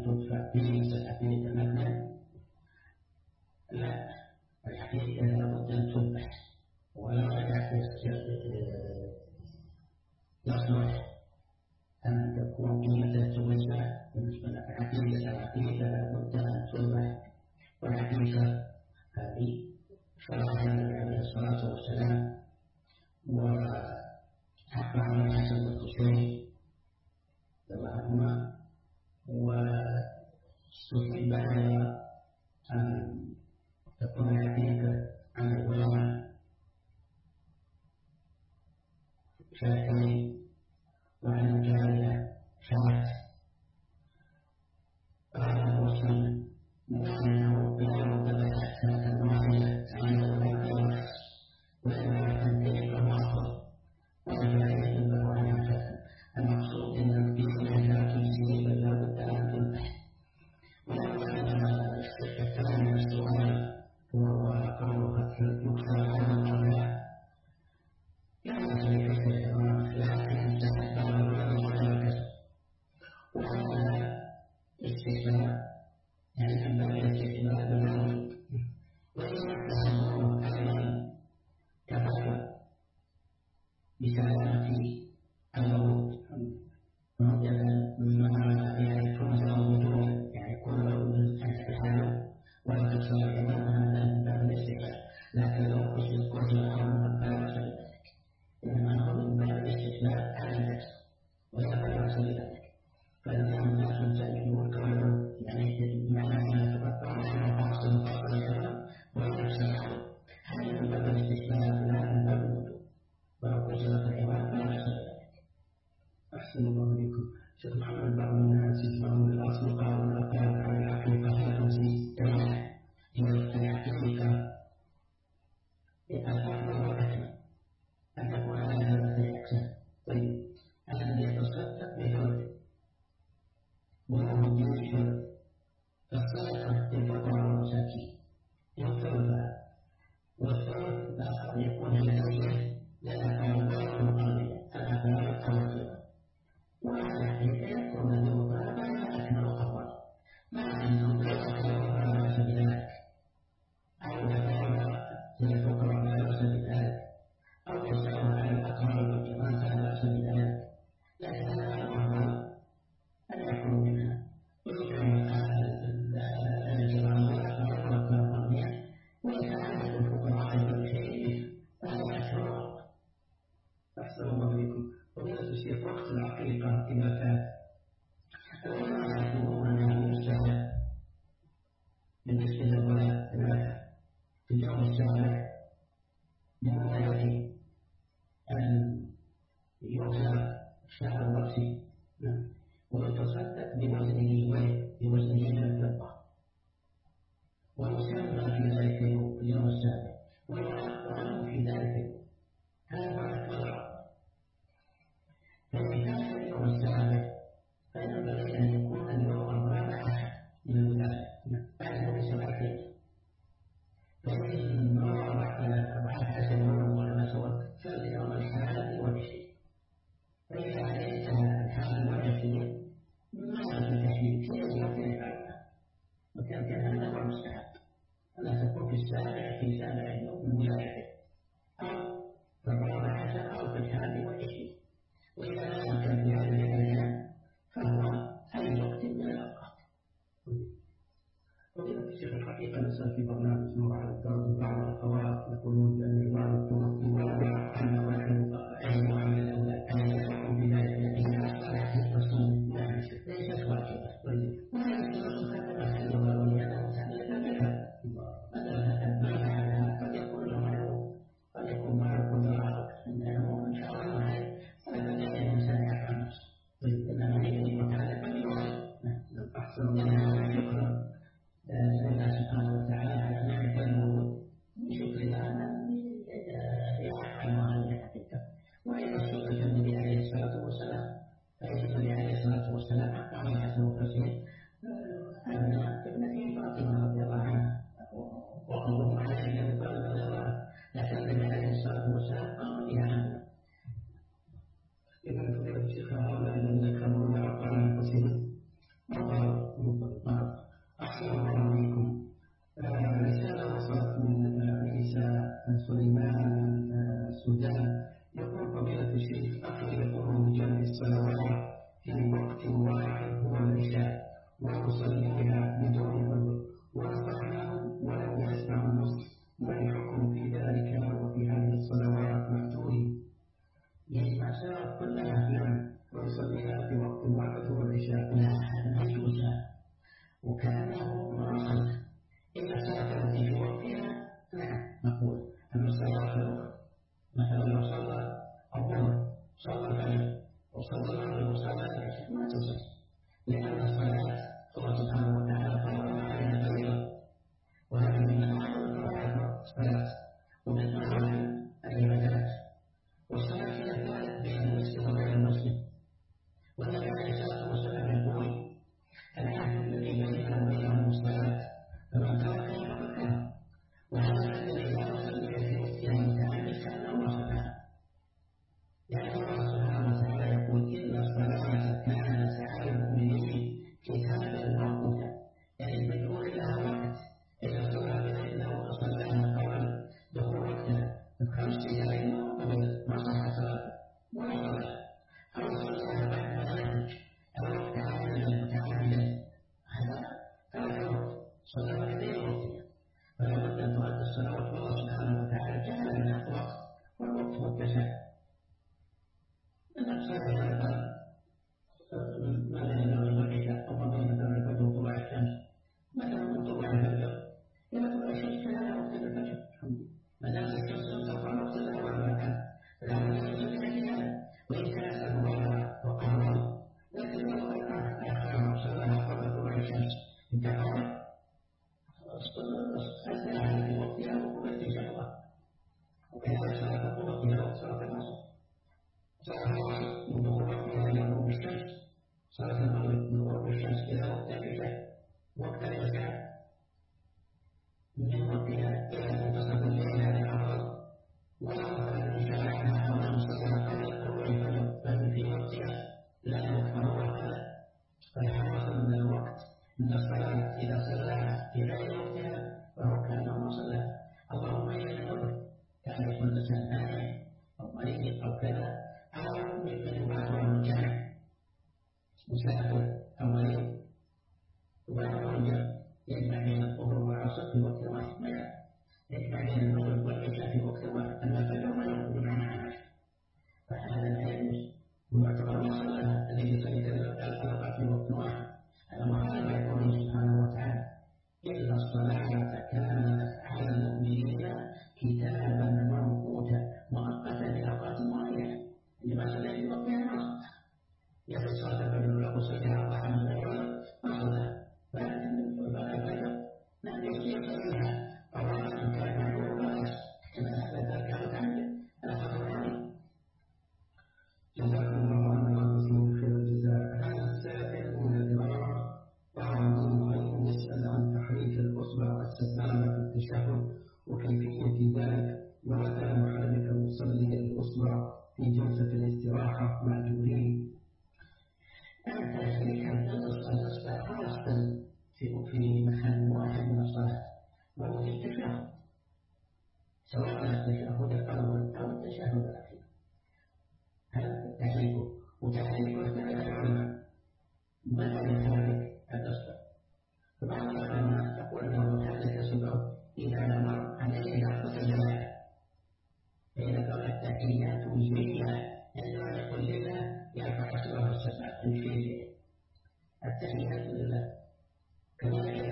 تدفع به الحقيقة مثلا لا، الحقيقة لابد أن تذبح ولا يصلح أن تكون قيمة توزع بالنسبة للحقيقة. الحقيقة لابد أن تذبح، والحقيقة هذه شرعها عليه الصلاة والسلام وحق على الحسن والحسين ذبحهما، واستحب لها أن تكون الحقيقة عن الغلام شاكرين وعن الجارية شرعت. قال مسلم أنه إذا ذبح شاة واحدة عن الغلام وإذا تنتهي فالعصر وإذا يذبح عن الحسن. المقصود أن الإنسان تجزيه لا بد أن تذبح. ولما الثاني السؤال هو قوله يكثر عن القضاء يعني ذلك لا ينتهي ولا كسب، وهذا استثناء يعني أنبغي الاستثناء بالعمل، وإذا كان أيضا كفر بسلامة الموت مثلا مما يعني كل وجود يعني كل من الحال ولا تكسر إمامها من الاستقلال، لكن لو كنت قدر أمر فلا بأس بذلك، إنما هو من باب الاستثناء على النفس ولا بأس بذلك. فالإنسان لا تنتهي وكله يعني معنى تبقى على أحسن الطريقة ويكسر هذا من باب الاستثناء لا من باب الوجود، ولو كسرت الإمام فلا بأس بذلك. أحسن الله عليكم. شيخ محمد بعض الناس يسمعون الأصدقاء والأقارب عن الحقيقة لا تنسي جميعا إن الحقيقة أكبر وأكمل أن تكون على هذا الأقسام. طيب الذي يتصدق بفرد وهو يشهد فالصدقة للفقراء والمساكين يغفرها، والثلث الآخر يكون هدية للأقارب المقربين الأقارب التوكل، وعلى ذلك يكون المقاربة أكمل الأفضل، مع أنه لا يتكلم على سبيل ذلك أو يتكلم للفقراء على سبيل ذلك أو يسأل عن الأقارب الجماعة على سبيل ذلك، لكن هذا الأفضل أن يكون منها ويجعل الجماعة والأقارب والأقاربين ويتعامل الفقراء بالخير فهذا أشهر. أحسن الله عليكم. وبلا الشيخ وقت العقيقة إذا كان العلماء يعلمون أنه يستحب بالنسبة للولاء ثلاثة في اليوم السابع من ولايته أن يوزع شهر الرأسي ويتصدق بوزنه من الفضة ويسمى في ذلك اليوم السابع ويعلم في ذلك هذا أكبر. فإن كان اليوم السابع فينبغي أن يكون اليوم الرابع عشر من الولاية بعد سبعتين، فإن رابع إلى 14 يوم ولا سوى فاليوم الحادي والعشرين، فإذا عليك الحادي والعشرين ما في تحديد كيف يمكن العلمة وكان هذا هو المستحب ألا تكون في السابع في سابع يوم من ولايته أو في الرابع عشر أو في الحادي والعشرين، وإذا لم يكن في هذه الأيام فهو أي وقت من الأوقات. وبلا الشيخ الحقيقة نسأل في برنامج نور على الدرب بعض الأخوات يقولون بأن الوالد توفي ووضع أنه أي وعمل الأولاد أن يدعو بذلك الذين أصبحت رسول ليست واجبة. طيب وهذا الشيء هذا محل وليده سنة مثلا قد يكون له معروف قد يكون معروف له أنه إن شاء الله خير فلا الإنسان يعفى نفسه. طيب إنما هي متعلقة بالوالد. أحسن الله شكرا لله سبحانه وتعالى على نعمة المولود بشكر الله يعفى عن الحقيقة. وإذا سئل النبي عليه الصلاة والسلام فإن النبي عليه الصلاة والسلام قال الحسن والحسين أن ابنته فاطمة رضي الله عنها وأمه علي بن أبي طالب رضي الله عنه، لكن النبي عليه الصلاة والسلام قام بها عنها. إذا فضيلة الشيخ هؤلاء الذين كانوا يعرفون أنفسهم أحسن الله عليكم. رسالة وصلت من عيسى سليمان من السودان، يقول فضيلة الشيخ أخي يقوم بجمع الصلوات في وقت واحد هو العشاء ويصلي بها بدون عذر، ونصحناه ولم يسمع النصح، ما الحكم في ذلك وفي هذه الصلوات مفتوحين؟ يجمع الصلوات كلها في العام ويصليها في وقت واحد هو العشاء، لا هذا يجوز، وكانه مرخص إذا صلت التي في وقتها نعم نقول أما الصلاة الأخرى مثلا لو صلى الظهر صلى الفجر وصلى المغرب وصلى العشاء ما تصح، لأن الصلاة الله سبحانه وتعالى فرضها علينا فريضة، وهذه من أعظم فرائض الصلاة ومن أعظم العبادات، والصلاة هي الفارق بين المسلم وغير المسلم، والنبي عليه الصلاة والسلام يقول العهد الذي بيننا وبينهم الصلاة فمن تركها فقد كفر، وهذا الذي لا يصلي في وقتها متعمد كأنه صلاة، لأن الله سبحانه وتعالى يقول إن الصلاة كانت على المؤمنين كتابا موقوتا، يعني مجعول لها وقت، إذا صلى بليلة وصلاها قبل دخول وقتها ب5 دقائق قبل ما صح صلاته ولا صلاة، أو صلاها بعد ذلك أو تعاملا متعاملا هذا ترك الوقت صلى غير وقتها، فلا بد أن تؤدى الصلوات، والله سبحانه وتعالى جعل لنا وقت والوقت متسع. ماذا ينبغي العشاء أو بين الفجر وطلوع الشمس؟ مثلا من طلوع الفجر إلى طلوع الشمس فهذا وقت الفجر، ما دام الشمس تطلع وقت الأول مكان فلا بد أن يصلي فيها، وإن كان سببها وقرر، لكن لو أخر صلاها قبل طلوع الشمس انتهى أثناء في وقتها وقبل تجربة، وكذلك صلاة وقتها وقت صلاة العصر، صلاة العصر من دخول وقتها إلى غروب الشمس، صلاة المغرب من غروب الشمس إلى وقت العشاء، وقت العشاء من وقتها إلى منتصف الليل هذا أفضل، ولا أفضل أن يشرعها أو أن يصليها قبل طلوع الفجر بل في وقتها لا يكفر هذا، فالحاصل من الوقت أن الصلاة إذا صلاها في غير وقتها فهو كأنه صلى، اللهم إلا العذر كأن يكون الإنسان نائم أو مريض أو كذا، أو ممن يباح الرجال مسافر أو مريض يباح الرجال يجمع بين الظهر والعصر في وقت واحد، يجمع بين المغرب والعشاء في وقت واحد، أما الفجر ما يخرج معنا عشاء، فهذا لا يجوز، ويعتبر مصلى الذي يصلي الأربع في وقت واحد، هذا مخالف لقوله سبحانه وتعالى إن الصلاة كانت على المؤمنين كتابا موقوتا مؤقتا لأوقات معينة، لما صلى في وقتها ما صلى، يقول صلاة الفجر له صلى 4 من الفجر ما صلى، ولكن بعد الفجر لم يصليها 4 من الفجر وبس، كما هذا ذلك متعمد على خطر عظيم. جزاكم الله عنا وجزاكم خير الجزاء. هذا السائل من الإمارات وعندهم يسأل عن تحريك الأصبع السبابة في التشهد وكيفية ذلك، ومتى يحرك المصلي الأصبع في جلسة الاستراحة مع الجمهور. تحريك الأصبع خاصة في محل واحد من الصلاة وهو في التشهد، سواء التشهد الأول أو التشهد الأخير، تحريكه وتحريكه اختلف العلماء متى يحرك الأصبع، فبعض العلماء يقول أنه يحرك أصبعه إذا مر عليه لفظ الجلالة، فإذا قال التحيات لله عندما يقول لله يرفع أصبعه السبع يشير التحيات لله، كذلك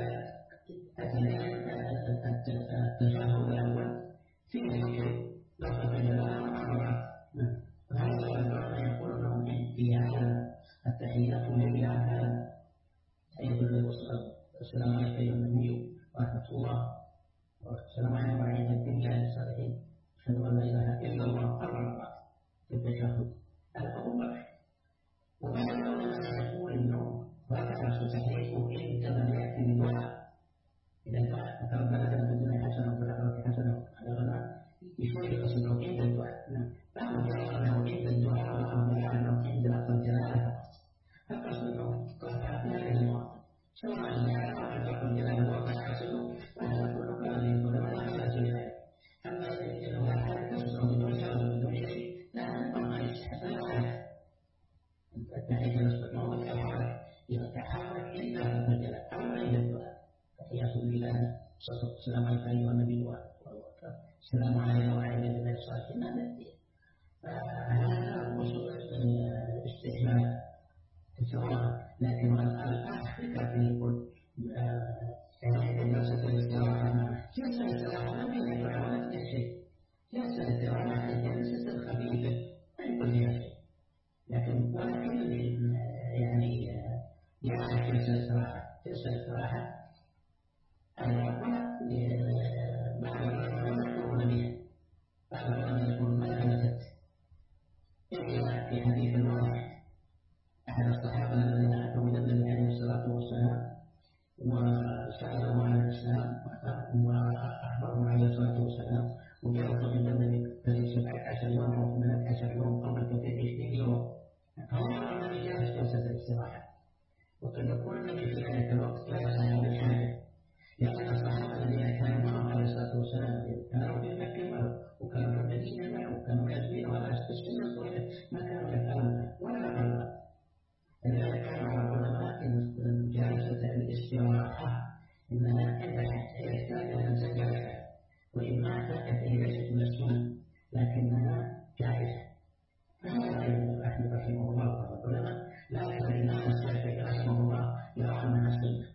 التشهد الأول فيه ذكر لفظ الجلالة وعظمة، وهذا العلماء يقول لهم في هذا التحيات لله أيضا السلام عليك أيها النبي ورحمة الله والسلام عليكم ورحمة الله الصالحين، أشهد أن لا إله إلا الله 4 مرات في التشهد الأول، وبعد العلماء يقول إنه ركع تحريكه عندما يأتي بالدعاء، إذا تربنا لنا الدنيا حسنة والآخرة حسنة، هذا يشير أصبعه عند الدعاء، بعض يرى أنه عند الدعاء وبعض يرى أنه عند لفظ الجلالة فقط، فأصبعه قد أثناء فإذا استطاع الحركة يتحرك إلا فجل أو إلى الدعاء تحية لله السلام عليك أيها النبي السلام علينا وعلى الذين الصالحين هذا الدين فهذا وصول الاستحلال سواء لكن الفكرة في يقول جلسة الاستراحة جلسة الاستراحة لم يدعو ولا فيها شيء جلسة الاستراحة الجلسة الخفيفة ما يكون فيها شيء ولكن يعني يعرف جلسة الاستراحة بعد ما يكون بها بعد ما يكون ما جلست إلا في حديث واحد أحد الصحابة الذين أتوا إلى النبي عليه الصلاة والسلام وسألوا عن الإسلام وأخبرهم عليه الصلاة والسلام وجلسوا عند النبي في 17 يوم أو 18 يوم أو في 20 يوم فهو الذي جلس جلسة الاستراحة وقد يكون النبي في ذلك الوقت لا يسمع بالحاجة لأن الصحابة الذين كانوا معه عليه الصلاة والسلام كانوا في مكة وكانوا في المدينة وكانوا كاتبين ولا يستسلمون ما كانوا يفعلون ولا يفعلون لذلك كان العلماء إن جلسة الاستراحة إنها يحتاج إلى أن تجلس وإن مات فهي ليست من السنة لكنها جائزة فهذا ابن أحمد رحمه الله والعلماء لكن الإمام الشافعي رحمه الله يرى أنها سنة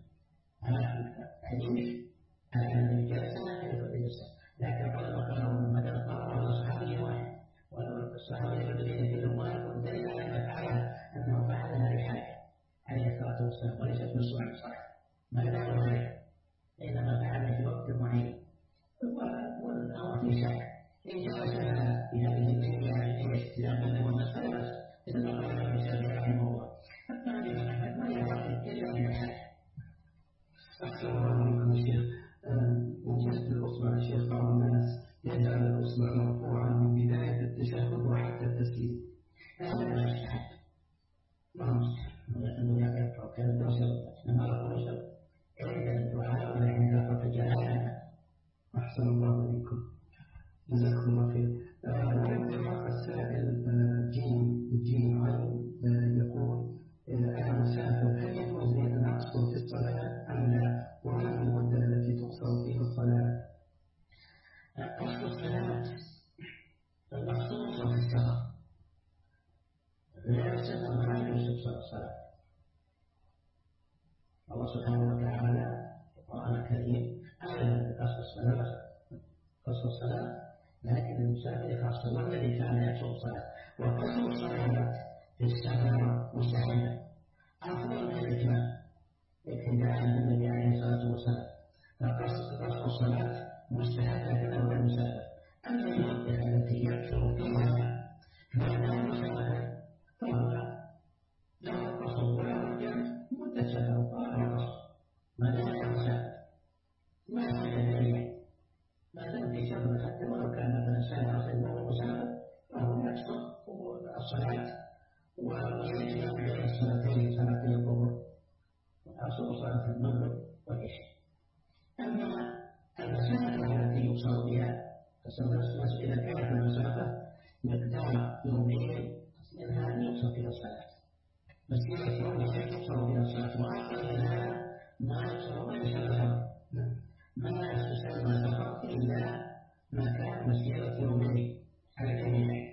حديث أن الجلسة لا يدخل الجلسة لكن العلماء قالوا أن مثلا طلب على صحابي واحد والصحابي الذين في الأموال والدليل على ما فعلها أنه فعلها لحاجة عليه الصلاة والسلام وليست من سنة صح ما دام ذلك إنما فعلها في وقت معين والأمر في شك إن جلسها في هذه الليلة استلامة والمسألة بس إذا قال ابن سعد رحمه الله حتى الإمام أحمد ما يعرف إلا من الحاجة. أحسن الله عليكم شيخ وجدت الأصبع شيخ بعض الناس يجعل الأصبع مرفوعا من بداية التشهد وحتى التسليم هذا لا يستحق ما مستحق لأنه يعرف كان البشر إنما البشر عند الدعاء ولا عند الرجال. أحسن الله عليكم جزاكم الله خير. ويبدأ السائل جيم عين يقول أنا مسافر هل يجوز لي أن أقصر في الصلاة أم لا؟ وما المدة التي تقصر فيها الصلاة؟ قصر الصلاة المقصود في السفر لا السفر ما يجوز الصلاة. الله سبحانه وتعالى في القرآن الكريم أعلن قصر الصلاة لكن المسافر يقصر والذي كان يقصر الصلاة وقصر الصلاة في السفر مستحبة أفضل من الإتمام ابتداء من النبي عليه الصلاة والسلام فقصر الصلاة مستحبة له المسافر. أما المدة التي يقصر فيها فإنها مسافر فهو له القصر وله مدة سفر وله القصر ما دام مسافر ما يحتاج ما دام في سفر حتى ولو كان مثلا سنة أو مسافر فهو يقصر الصلاة ويجمع بين الصلاتين صلاة الظهر وأصل صلاة المغرب والعشاء. أما المسافة التي يقصر بها إذا كانت المسافة مقدار يومين منها يقصر بها الصلاة مسيرة يومين يقصر بها الصلاة وأقل منها ما يقصر ولا سفر ما يسمى سفر إلا ما كان مسيرة يومين على الجميع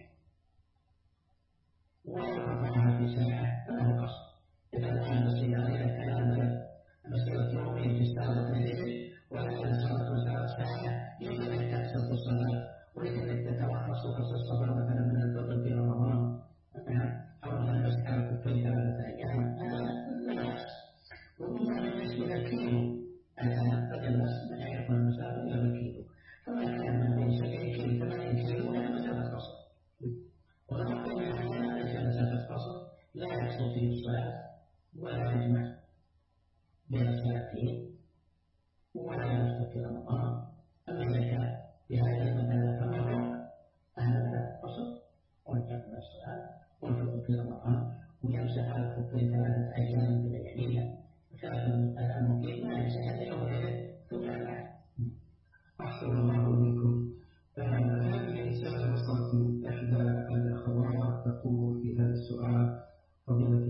ورفعها في ساعة فله قصر. إذا كان السيارة إذا كان مسيرة يومين تستغرق الليل ولكن صارت ساعة يجب أن تحصل في الصلاة ويجب أن تترخص وقصر الصبر مثلا من الفطر في رمضان أو من المسحة في 3 أيام لا يحصل. ومما بالنسبة للكيلو الآن قد من يعرف المسافة إلى الكيلو فما كان من 70 كيلو 80 كيلو ولا مسافة قصر ولو كان هذا ليس مسافة قصر لا يحصل فيه الصلاة ولا يجمع بين الصلاتين ولا يدخل في رمضان. أما إذا كان بهذه المسألة فمر هذا قصر ويجمع الصلاة ويدخل في رمضان ويمسح على الخفين 3 أيام بلياليها فكان المقيم لا يمسح هذا يوم ثم يرجع. أحسن الله إليكم. هذه رسالة وصلت من إحدى الأخوات تقول في هذا السؤال: فضيلة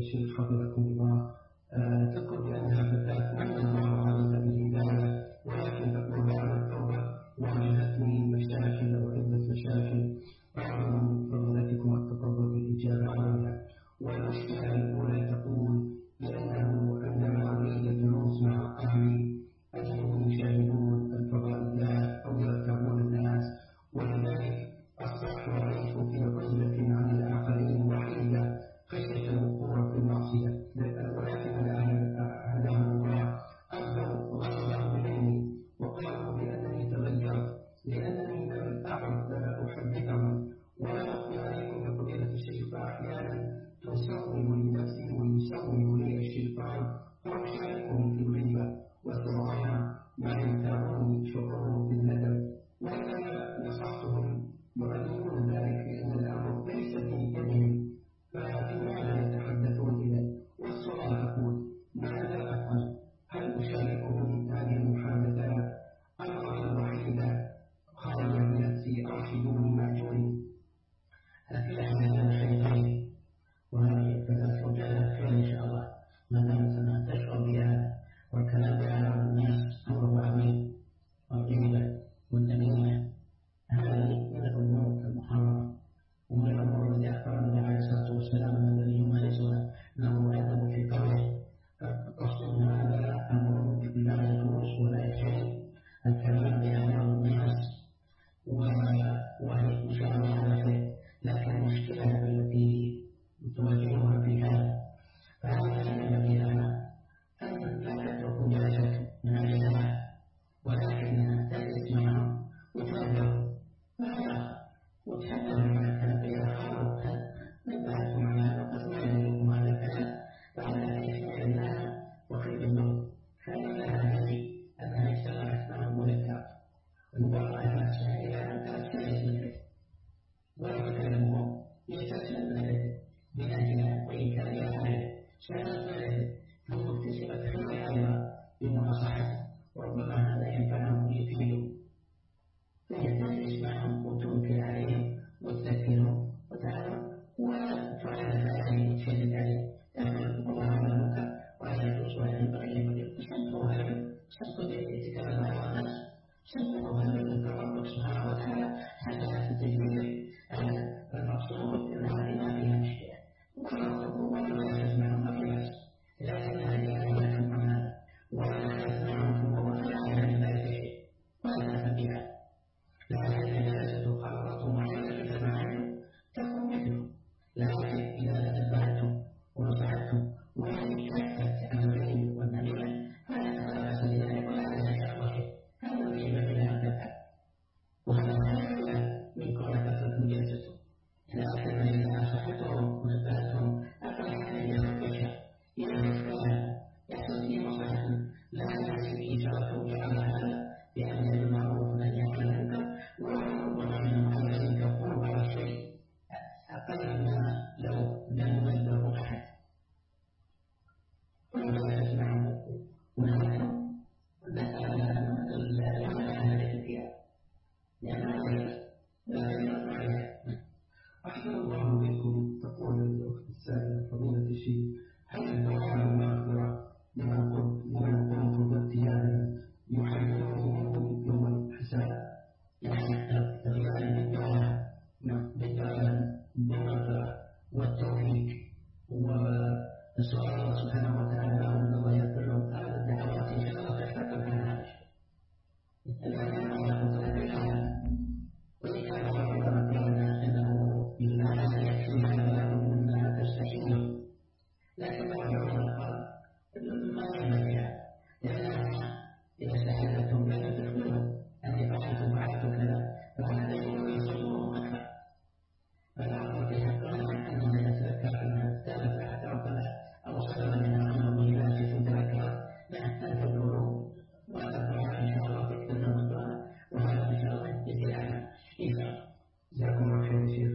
الشيخ حفظكم الله تذكر بأنها فتاة من الله عليها بالهداية ولكن تقول على التوبة واجهتني مشاكل وعدة مشاكل أرجو من فضلتكم التفضل بالإجابة عليها. والمشكلة الأولى تقول بأنه عندما أريد الدروس مع أهلي أجدهم يشاهدون الفضائيات أو يركبون الناس ولذلك أصبحت أعيش في عزلة عن الآخرين وحيدة خشية الوقوع في المعصية ولكن هداهم الله أخبروا غصبا إليني وقالوا بأنني تغيرت لأنني لم أعد أحدثهم ولا أخفي عليكم يا فضيلة الشيخ فأحيانا تسول لي نفسي ويسول لي الشيطان فأشاركهم في الغيبة والسرعة ما ينفعني شعور بالندم وأنا نصحتهم يعلمون ذلك لأن الأمر ليس في يدهم فلماذا يتحدثون إلي؟ والسؤال تقول ماذا أفعل؟ هل أشاركهم هذه المحادثات أم الوحيدة خالية بنفسي أرشدوني مأجوري؟ هكذا هذا الشيطان وهذه الثلاث وجهات خير إن شاء الله ما دامت أنها تشعر بها والكلام بها على الناس أمره عظيم والغيبة والنميمة هذه من الأمور المحرمة ومن الأمور التي أخبر النبي عليه الصلاة والسلام أن الذي يمارسها أنه يعلم في قوله القصد من هذا أمر لا يجوز ولا يجوز الكلام بأعمال الناس وهي مشاعر على خير لكن المشكلة التي تواجهها في هذا فهذا ينبغي لنا أن لا تتركوا جلسة من أجلها ولكن تجلس معهم وتنظر وتحدث عن الكلام إذا خلوا نبهتم على هذا وقد نعلمكم هذا الكلام فعلى إثم الله وخير النور فإن لها هذه أنها اشتغلت مع الملكات المباركة نفسها إلى أن تجلس مثله ويتكلمون يستسلم ذلك من أجل وإنكار أهله شهادة ذلك ثم اكتسبت خير أيضا بمناصحته وربما هذا ينفعهم ويفيدهم فيجلس معهم وتنكر عليهم وتذكرهم وتعلم ولا تعلم عليه وتشدد عليه لكن الله على المنكر ولا يجوز ولا ينبغي أن يقول سبوا هذا سبوا باتكال على الناس سبوا هذا المنكر ربك سبحانه وتعالى حتى تجد المقصود أن هذه ما فيها مشكلة ولا يسمعهم ما في بأس لكن هذه لا تفهم هذا ولا يسمعهم ولا يعلم ذلك شيء ولا تفهم بها لعل الجلسة قررت معينة معه تكون مثله لكن إذا تتبعتم ونصحتم وهذه كافة أمرين والنبيل فلا تتبعت لذلك ولا تتبعت هذا الشيء الذي لا تفعل وهذا من كل مجلسته إذا أخذنا إذا نصحتهم ونبهتهم أفلا يخفش يحصل فيه مصلحة لا يحصل فيه شرف على هذا بأن المعروف لا يعمل المنكر وربما من عليه يقول على الشيء أقل ما لو لم يبلغ أحد ولا يسمعه ونحن لا حاجة فيها لأنها لا يرفع عليها. أحسن الله بكم. تقول الأخت السائلة فضيلة الشيخ هل الدعاء المغفرة لمن قمت باغتيالهم يحرمهم يوم الحساب؟ الدعاء بالمغفرة والتوفيق ونسأل الله سبحانه وتعالى أن الله يغفر لهم هذا الدعوات إن شاء الله تحقق منها وإن كان ربنا أنه لا يكفي هذا وأنها تستحيل لكن بعضهم قال ما ينبغي لأنها إذا استحلتم لا تخبروا أني فعلت كذا فهذا يصدرهم أكثر فالعقل في حقنا أننا نتذكر أنها تابت حتى ربنا أو صدر منها أمر مهلات تذكر نحتاج النور وأتبع إن شاء الله في كل رمضان وهذا إن شاء الله يزيد عنها جزاكم الله خير شيخ.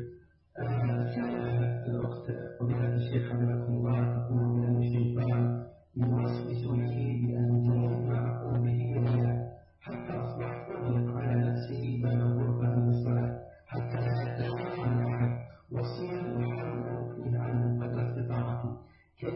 الأخت فضيلة الشيخ حفظكم الله تقول من الشيطان يوسوسني بأن ما أقول به إليها حتى أصبحت أغلق على نفسي باب الغرفة من الصلاة حتى لا أتعرف عن أحد والصيام أحاول أن أخفيه عنه قدر استطاعتي. كيف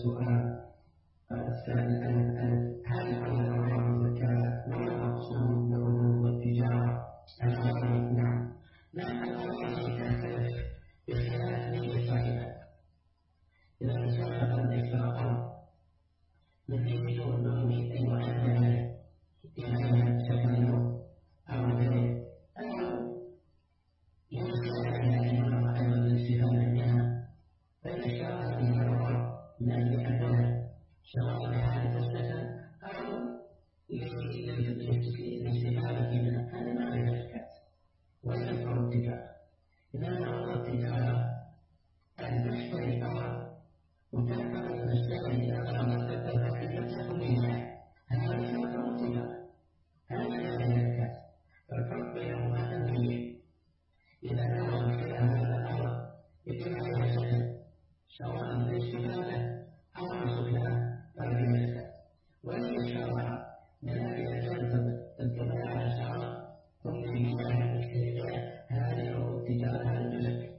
السؤال الثاني هل على الأموال زكاة ولا مقصود العروض والتجارة؟ نعم. الأموال تختلف باختلاف نية صاحبها. إذا صاحب الإسراء من يريد أن يؤدي إلى سكنه أو غيره أو يوصل إلى الاستفادة منها، فإن اشترى هذه الأموال من أجل أنها سواء لحالة السكن أو للاستفادة منها، هذا ما عليه زكاة ولا ينفع التجارة. إذا نظر التجارة أن تشتري أمر وتنفع من السكن إلى أمر تتبع أن تكون لله، هذا ينفع التجارة، هذا لا عليه زكاة. فالفرق بينهما النية. إذا نظر في هذا الأمر يتم عليه سكن سواء للاستفادة أو السكنى فلا زكاة. وإن الشرع من أجل التبع على الشرع ثم يجعل المشتركات هذه التجارة هذا زكاة.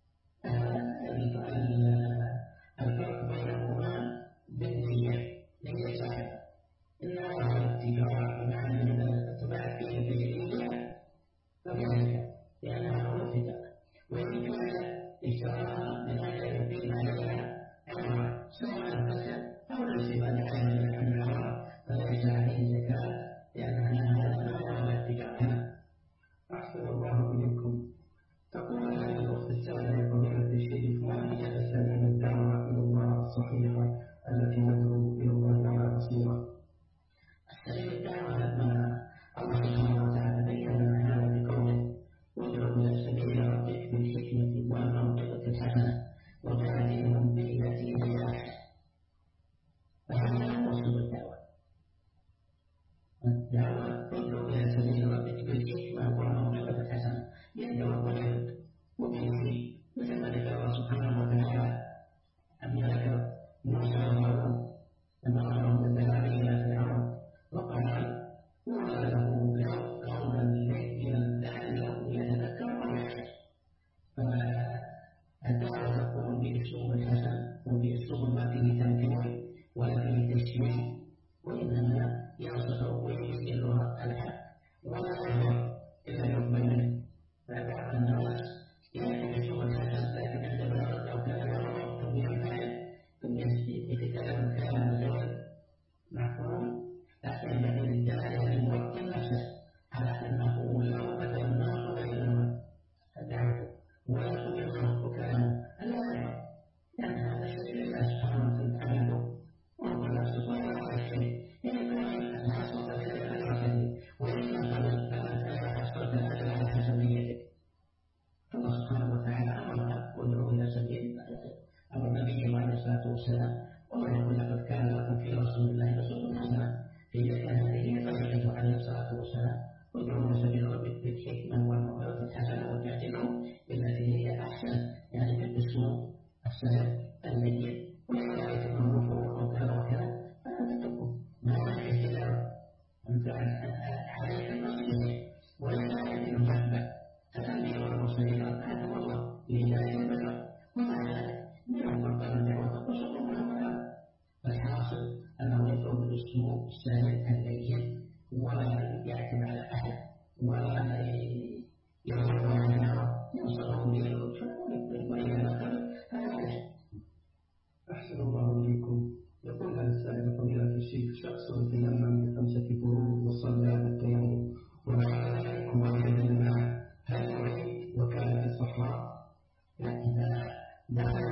الفرق بينهما بالنية، نية صاحب. إنما التجارة بمعنى من الاتباع فيه بالنية فلا زكاة لأنها هو التجارة. وإن كان إشارة من أجل الدين عليها أمر سواء الفسد أو الاستفادة من الأمر فليس عليه زكاة لأنها هذا ما هو التجارة. أحسن الله إليكم. تقول هذه الأخت السائلة فضيلة الشيخ ما هي أساليب الدعوة إلى الله الصحيحة التي ندعو إلى الله على بصيرة؟ أساليب الدعوة لما الله سبحانه وتعالى بين لنا بقوله وادعو إلى سبيل ربك بالحكمة والموعظة الحسنة وجادلهم بالتي هي أحسن. فهذا هو أسلوب الدعوة. الدعوة تدعو إلى سبيل ربك بالحكمة والموعظة الحسنة، يدعو ويدعو وبه مثل ما ذكر الله سبحانه وتعالى أن ذكر موسى وهارون لما أمرهم بالذهاب إلى فرعون وقال قولا له قولا لينا لعله يتذكر أو يخشى. فالدعوة تكون بأسلوب الحسن وبأسلوب ما فيه تنفيذ ولا فيه تشجيع، وإنما ينصح ويبين الحق ولا يهوى إلا يقبل. فبعض الناس يأتي بأسلوب الحسن لكن عندما يرد أو كلام أو ينفعل ثم يتكلم كلام غير معقول لكن ينبغي للداعية أن يوطن نفسه على أنه لو بدل الناس وبينهما فدعوته ولا تجمعه كلامه ألا يرى، لأن هذا شيء لله سبحانه وتعالى وهو لا يستطيع على شيء. إذا كان حصلت الخير على خير وإذا قلت فأنت حصلت الأجر على حسب نيتك. فالله سبحانه وتعالى أمرك وادعو إلى سبيل أمر النبي عليه الصلاة والسلام ويقول لقد كان لكم في رسول الله أسوة حسنة. فإذا كان هذه طريقته عليه الصلاة والسلام وادعو إلى سبيل ربك بالحكمة والموعظة الحسنة وجادلهم بالتي هي أحسن، يعني بالأسلوب السهل اللين ولا رأيت منه أو كذا وكذا فلا تتركه ما عليك إلا أنت عليك النصيحة ولا عليك المحبة فالأنبياء والمرسلين هذا هو الله لهداية البشر ومع ذلك منهم من قال الدعوة وصلوا منهم. فالحاصل أنه يدعو بالأسلوب السهل اللين ولا يعتمد على أحد ولا يرفض عنها ينصره وإلى آخره. أحسن الله إليكم. يقول هذا السائل فضيلة الشيخ شخص تيمم ب5 فروض وصلى بالتيمم وبعد ذلك وجد الماء هل يعيد وكان في الصحراء؟ إذا دخل